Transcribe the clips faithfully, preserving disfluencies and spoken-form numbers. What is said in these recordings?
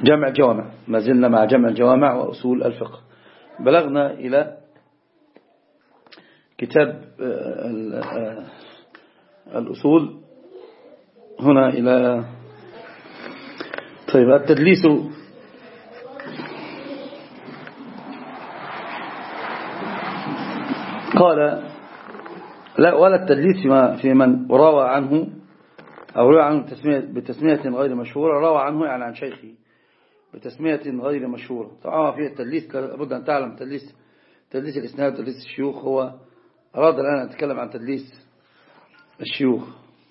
جمع الجوامع، ما زلنا مع جمع الجوامع وأصول الفقه. بلغنا إلى كتاب الأصول هنا إلى طيب التدليس. قال لا ولا التدليس في من روى عنه أو روى عنه بتسمية غير مشهورة، روى عنه يعني عن شيخه بتسمية غير مشهورة. طبعا في التدليس لابد أن تعلم تدليس تدليس الإسناد وتدليس الشيوخ. هو أراد الآن أن أتكلم عن تدليس الشيوخ.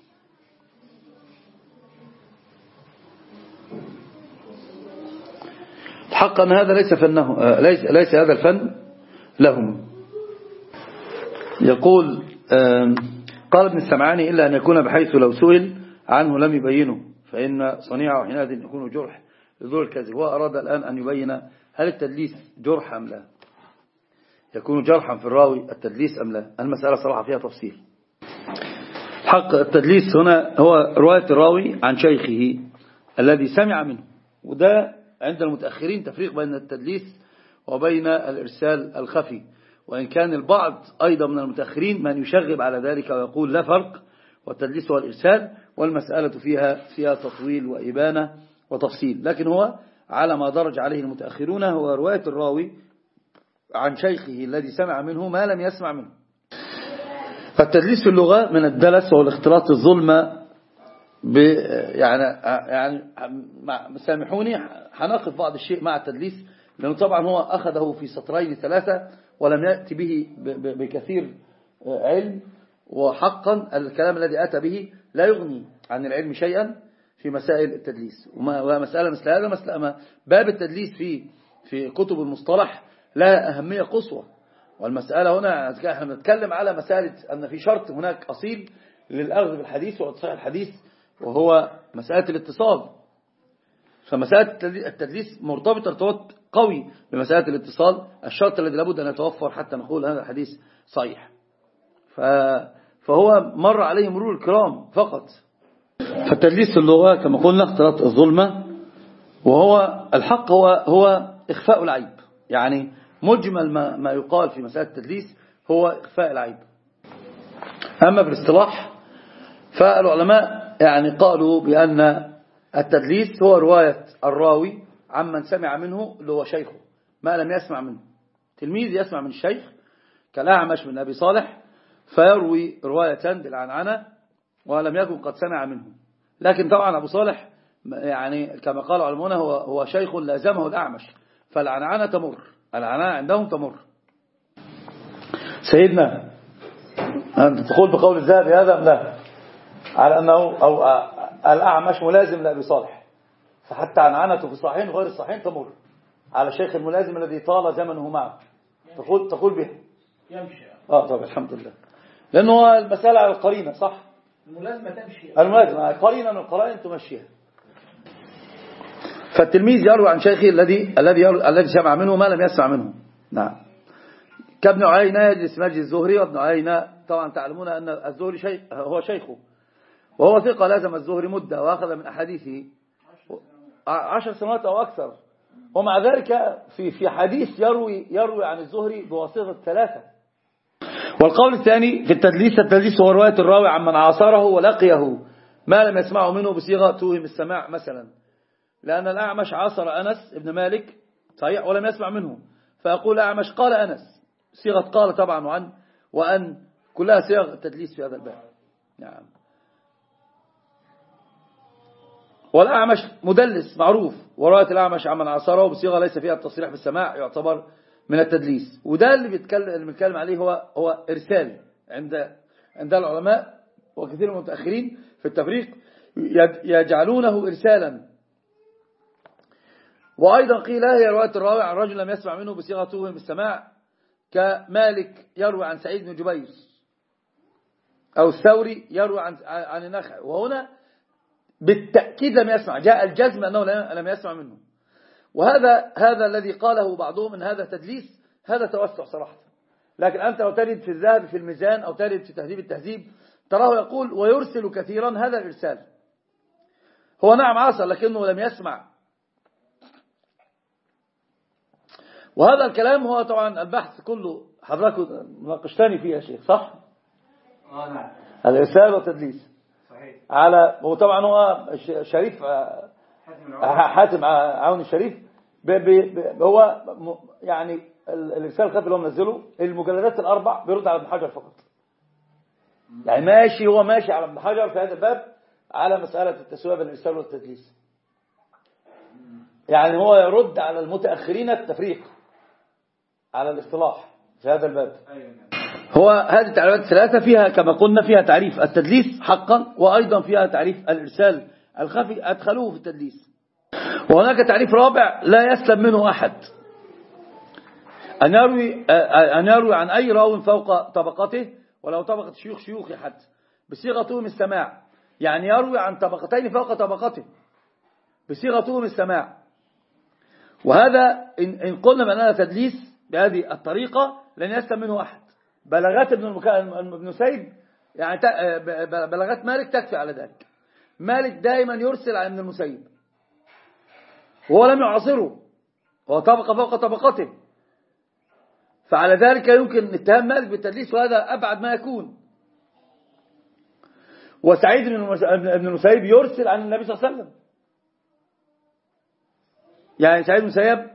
الحق أن هذا ليس فنه، ليس, ليس هذا الفن لهم. يقول قال ابن السمعاني إلا أن يكون بحيث لو سئل عنه لم يبينه فإن صنيعه حينئذ يكون جرح لذور الكذب. هو أراد الآن أن يبين هل التدليس جرح أم لا، يكون جرحا في الراوي التدليس أم لا. المسألة صراحة فيها تفصيل. حق التدليس هنا هو رواية الراوي عن شيخه الذي سمع منه، وده عند المتأخرين تفريق بين التدليس وبين الإرسال الخفي، وإن كان البعض أيضا من المتأخرين من يشغب على ذلك ويقول لا فرق والتدليس والإرسال، والمسألة فيها فيها تطويل وإبانة وتفصيل. لكن هو على ما درج عليه المتأخرون هو رواية الراوي عن شيخه الذي سمع منه ما لم يسمع منه. فالتدليس في اللغة من الدلس والاختلاط الظلمة يعني يعني سامحوني هنقف بعض الشيء مع التدليس، لأنه طبعا هو أخذه في سطرين ثلاثة ولم يأتي به بكثير علم. وحقا الكلام الذي أتى به لا يغني عن العلم شيئا في مسائل التدليس. ومسألة مثل هذا مسألة باب التدليس في في كتب المصطلح لها أهمية قصوى. والمسألة هنا احنا بنتكلم على مسألة أن في شرط هناك أصيل للأخذ بالحديث وإتصال الحديث، وهو مسألة الاتصال. فمسألة التدليس مرتبطة ارتباط قوي بمسألة الاتصال، الشرط الذي لابد أن يتوفر حتى نقول هذا الحديث صحيح. فهو مر عليه مرور الكرام فقط. فالتدليس في اللغة كما قلنا اختلاط الظلمة، وهو الحق هو هو إخفاء العيب. يعني مجمل ما, ما يقال في مسألة التدليس هو إخفاء العيب. أما في الاصطلاح فالعلماء يعني قالوا بأن التدليس هو رواية الراوي عمن سمع منه اللي هو شيخه ما لم يسمع منه. تلميذ يسمع من الشيخ كالأعمش من أبي صالح فيروي رواية بالعنعنة ولم يكن قد سمع منه. لكن طبعا أبو صالح يعني كما قال علمونا هو, هو شيخ لازمه الأعمش، فالعنعنة تمر، العنعنة عندهم تمر. سيدنا أنت تقول بقول الذهبي هذا لا على أنه أو الأعمش ملازم لأبي صالح، فحتى عنعنته في الصحيحين وغير الصحيحين تمر على الشيخ الملازم الذي طال زمنه معه. تقول تقول به يمشي. اه طبعا الحمد لله، لأنه المسألة على القرينة صح. الملازمة تمشي، الملازمة قرينة من القرائن تمشيها. فالتلميذ يروي عن شيخه الذي الذي الذي سمع منه ما لم يسمع منه. نعم. كابن عيينة يجلس مجلس الزهري، وابن عيينة طبعا تعلمون أن الزهري شيخ هو شيخه، وهو ثقة لازم الزهري مدة وأخذ من أحاديثه عشر سنوات أو أكثر، ومع ذلك في في حديث يروي يروي عن الزهري بواسطة ثلاثة. والقول الثاني في التدليس التدليس هو رواية الراوي عمن عاصره ولقيه ما لم يسمعه منه بصيغة توهم السماع مثلا. لأن الأعمش عاصر أنس ابن مالك صحيح ولم يسمع منه، فأقول أعمش قال أنس، صيغة قال طبعا وعن وأن كلها صيغ التدليس في هذا الباب. نعم. والأعمش مدلس معروف، ورواية الأعمش عمن عاصره بصيغة ليس فيها التصريح بالسماع يعتبر من التدليس. وده اللي بيتكلم اللي بنتكلم عليه هو هو إرسال عند عند العلماء وكثير من المتأخرين في التفريق يجعلونه إرسالا. وأيضا قيل هي رواية الراوي عن رجل لم يسمع منه بصيغة توهم بالسماع، كمالك يروي عن سعيد بن جبير، أو الثوري يروي عن عن النخعي، وهنا بالتأكيد لم يسمع، جاء الجزم أنه لم يسمع منه. وهذا هذا الذي قاله بعضهم من هذا تدليس، هذا توسع صراحة. لكن أنت لو تجد في الذهب في الميزان أو تجد في تهذيب التهذيب تراه يقول ويرسل كثيرا، هذا الإرسال. هو نعم عاصر لكنه لم يسمع وهذا الكلام هو طبعا البحث كله حضرتك ناقشتني فيه يا شيخ صح؟ اه نعم. الإرسال والتدليس صحيح. على وطبعا هو شريف حاتم عون الشريف ب ب هو يعني الإرسال الخفي اللي هو منزله المجلدات الأربع بيرد على ابن حجر فقط. يعني ماشي هو ماشي على ابن حجر في هذا الباب على مسألة التسوية بين الإرسال والتدليس. يعني هو يرد على المتأخرين التفريق على الاصطلاح في هذا الباب. هو هذه التعريفات الثلاثة فيها كما قلنا فيها تعريف التدليس حقا، وأيضا فيها تعريف الإرسال الخفي أدخلوه في التدليس. وهناك تعريف رابع لا يسلم منه أحد، أن يروي, أن يروي عن أي راو فوق طبقته ولو طبقة شيوخ شيوخ حتى بصيغة توهم السماع. يعني يروي عن طبقتين فوق طبقته بصيغة توهم السماع. وهذا إن قلنا بأننا تدليس بهذه الطريقة لن يسلم منه أحد. بلاغات ابن ابن سيب يعني بلاغات مالك تكفي على ذلك. مالك دائما يرسل عن ابن المسيب وهو لم يعاصره، هو طبقة فوق طبقته، فعلى ذلك يمكن اتهام مالك بالتدليس، وهذا أبعد ما يكون. وسعيد بن المسيب يرسل عن النبي صلى الله عليه وسلم. يعني سعيد بن المسيب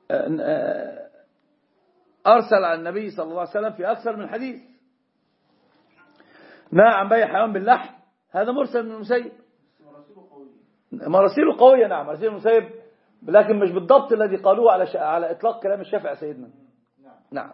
أرسل عن النبي صلى الله عليه وسلم في أكثر من حديث. نهى عن بيع حيوان باللحم، هذا مرسل من المسيب. مراسيله قوية نعم، مراسيل المسيب، لكن مش بالضبط الذي قالوه على على إطلاق كلام الشافعي سيدنا. نعم.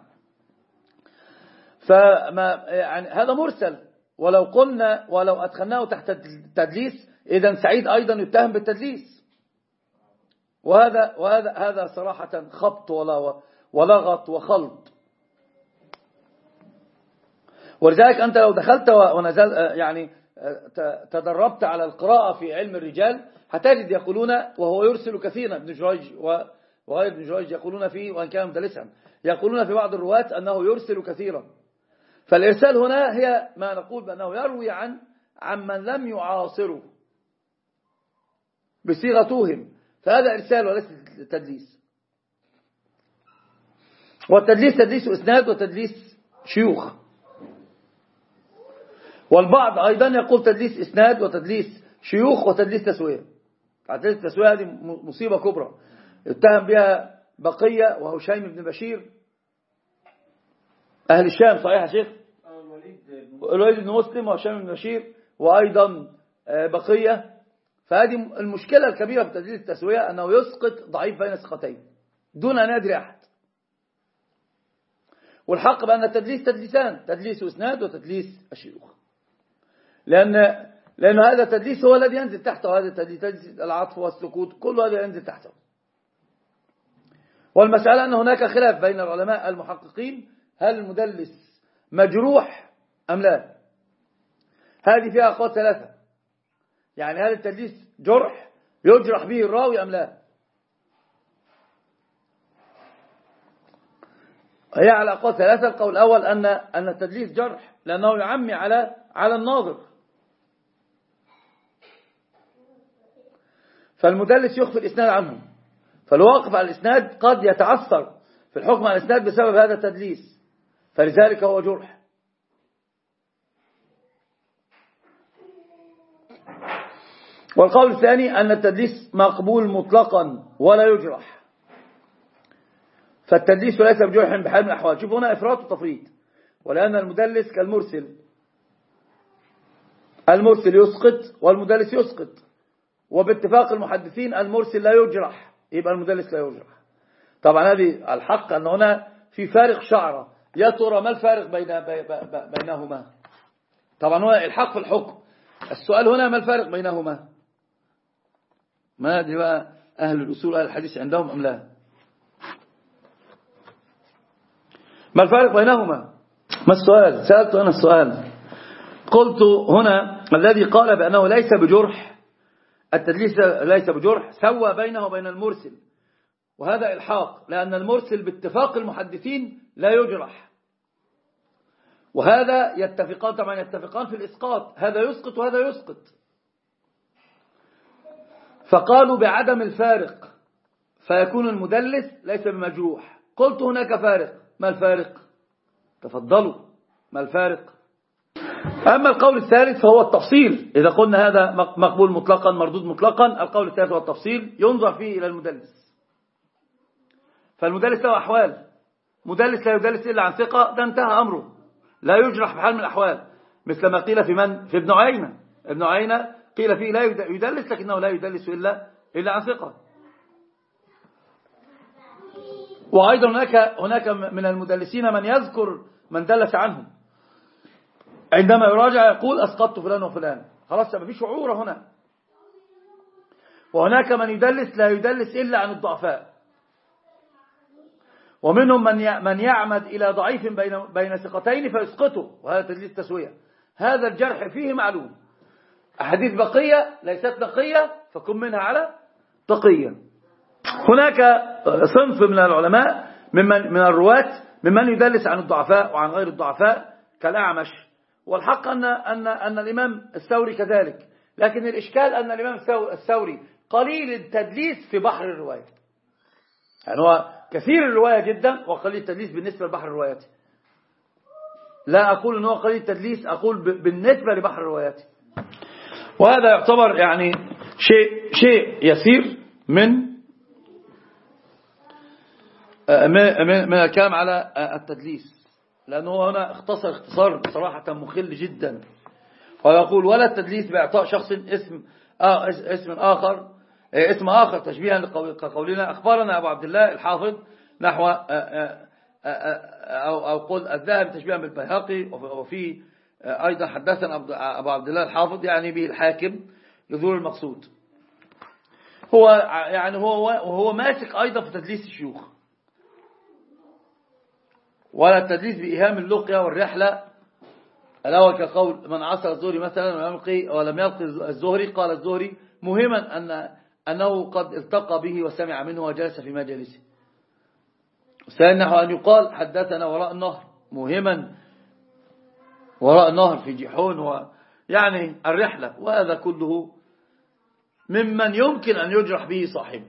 فما يعني هذا مرسل، ولو قلنا ولو أدخلناه تحت التدليس إذا سعيد أيضا يتهم بالتدليس. وهذا وهذا هذا صراحة خبط ولا ولغط وخلط. ولذلك أنت لو دخلت ونزل يعني تدربت على القراءة في علم الرجال هتجد يقولون وهو يرسل كثيرا. ابن جريج وغير ابن جريج يقولون فيه وإن كان مدلسا يقولون في بعض الرواة أنه يرسل كثيرا. فالإرسال هنا هي ما نقول بأنه يروي عن عمن لم يعاصره بصيغة توهم، فهذا إرسال وليس تدليس. والتدليس تدليس إسناد وتدليس شيوخ. والبعض أيضا يقول تدليس إسناد وتدليس شيوخ وتدليس تسوية. تدليس التسوية هذه مصيبة كبرى اتهم بها بقية وهشيم بن بشير أهل الشام. صحيح يا شيخ؟ الوليد بن مسلم وهشيم بن بشير وأيضا بقية. فهذه المشكلة الكبيرة في تدليس التسوية أنه يسقط ضعيف بين ثقتين دون أن يدري أحد. والحق بأن التدليس تدليسان، تدليس إسناد وتدليس الشيوخ، لأن لأن هذا التدليس هو الذي ينزل تحته. هذا التدليس تدليس العطف والسكوت كل هذا ينزل تحته. والمسألة أن هناك خلاف بين العلماء المحققين هل المدلس مجروح أم لا. هذه فيها أقوال ثلاثة. يعني هل التدليس جرح يجرح به الراوي أم لا. هي على أقوال ثلاثة. القول الأول أن أن التدليس جرح لأنه يعمي على على الناظر. فالمدلس يخفي الإسناد عنه، فالواقف على الإسناد قد يتعثر في الحكم على الإسناد بسبب هذا التدليس، فلذلك هو جرح. والقول الثاني أن التدليس مقبول مطلقا ولا يجرح، فالتدليس ليس بجرح بحال من الأحوال. شوف هنا إفراط وتفريط. ولأن المدلس كالمرسل، المرسل يسقط والمدلس يسقط، وباتفاق المحدثين المرسل لا يجرح يبقى المدلس لا يجرح. طبعا هذه الحق أن هنا في فارق شعرة. يا ترى ما الفارق بين بينهما؟ طبعا هنا الحق في الحكم. السؤال هنا ما الفارق بينهما؟ ما أدري بقى أهل الأصول أهل الحديث عندهم أم لا. ما الفارق بينهما؟ ما السؤال؟ سألت أنا السؤال. قلت هنا الذي قال بأنه ليس بجرح، التدليس ليس بجرح، سوى بينه وبين المرسل، وهذا إلحاق، لأن المرسل باتفاق المحدثين لا يجرح، وهذا يتفقان طبعا يتفقان في الإسقاط، هذا يسقط وهذا يسقط. فقالوا بعدم الفارق فيكون المدلس ليس بمجروح، قلت هناك فارق. ما الفارق؟ تفضلوا، ما الفارق؟ أما القول الثالث فهو التفصيل. إذا قلنا هذا مقبول مطلقا مردود مطلقا، القول الثالث هو التفصيل، ينظر فيه إلى المدلس. فالمدلس له أحوال، مدلس لا يدلس إلا عن ثقة، ده انتهى أمره، لا يجرح بحال من الأحوال، مثل ما قيل في من؟ في ابن عيينة. ابن عيينة قيل فيه لا يدلس، لكنه لا يدلس إلا, إلا عن ثقة. وأيضا هناك, هناك من المدلسين من يذكر من دلس عنهم، عندما يراجع يقول أسقطت فلان وفلان، خلاص ما في شعور هنا. وهناك من يدلس لا يدلس إلا عن الضعفاء، ومنهم من من يعمد إلى ضعيف بين بين ثقتين فيسقطه، وهذا تدليس تسوية. هذا الجرح فيه معلوم. أحاديث بقية ليست نقية فكن منها على تقية. هناك صنف من العلماء ممن من الرواة ممن يدلس عن الضعفاء وعن غير الضعفاء كالأعمش، والحق أن أن أن الإمام الثوري كذلك، لكن الإشكال أن الإمام الثوري قليل التدليس في بحر الرواية، يعني هو كثير الرواية جدا وقليل التدليس بالنسبة لبحر الروايات. لا أقول أنه قليل التدليس، أقول بالنسبة لبحر الروايات، وهذا يعتبر يعني شيء شيء يسير من من الكلام على التدليس، لأنه هنا اختصر اختصار صراحة مخل جدا، ويقول ولا التدليس بإعطاء شخص اسم آه اسم آخر اسم آخر تشبيها كقولنا أخبرنا أبو عبد الله الحافظ نحو أو أو قل الذهب تشبيها بالبيهقي، وفي أيضا حدثنا أبو عبد الله الحافظ يعني به الحاكم يظهر المقصود. هو يعني هو وهو ماسك أيضا في تدليس الشيوخ، ولا التدليس بإيهام اللقيا والرحلة الأول كقول من عصر الزهري مثلا ولم يلقي ولم يلقي الزهري، قال الزهري مهما أن أنه قد التقى به وسمع منه وجلس في مجلسه. ثاني نحو أن يقال حدثنا وراء النهر، مهما وراء النهر في جيحون، ويعني الرحلة، وهذا كله ممن يمكن أن يجرح به صاحبه.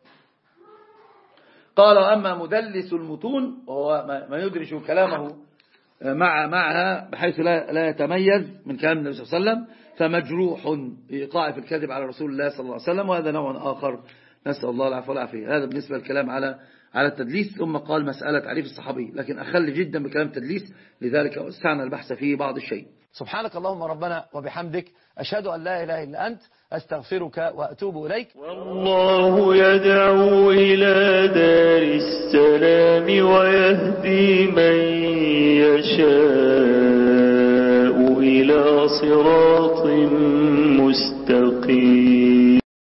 قال أما مدلس المتون وهو ما يدرج كلامه مع معها بحيث لا لا يتميز من كلام النبي صلى الله عليه وسلم فمجروح بإيقاع في الكذب على رسول الله صلى الله عليه وسلم، وهذا نوع آخر، نسأل الله العفو والعافية. هذا بالنسبة للكلام على على التدليس. ثم قال مسألة تعريف الصحابي، لكن أخل جدا بكلام التدليس، لذلك وسعنا البحث فيه بعض الشيء. سبحانك اللهم ربنا وبحمدك، أشهد أن لا إله إلا أنت، أستغفرك وأتوب إليك. والله يدعو إلى دار السلام ويهدي من يشاء إلى صراط مستقيم.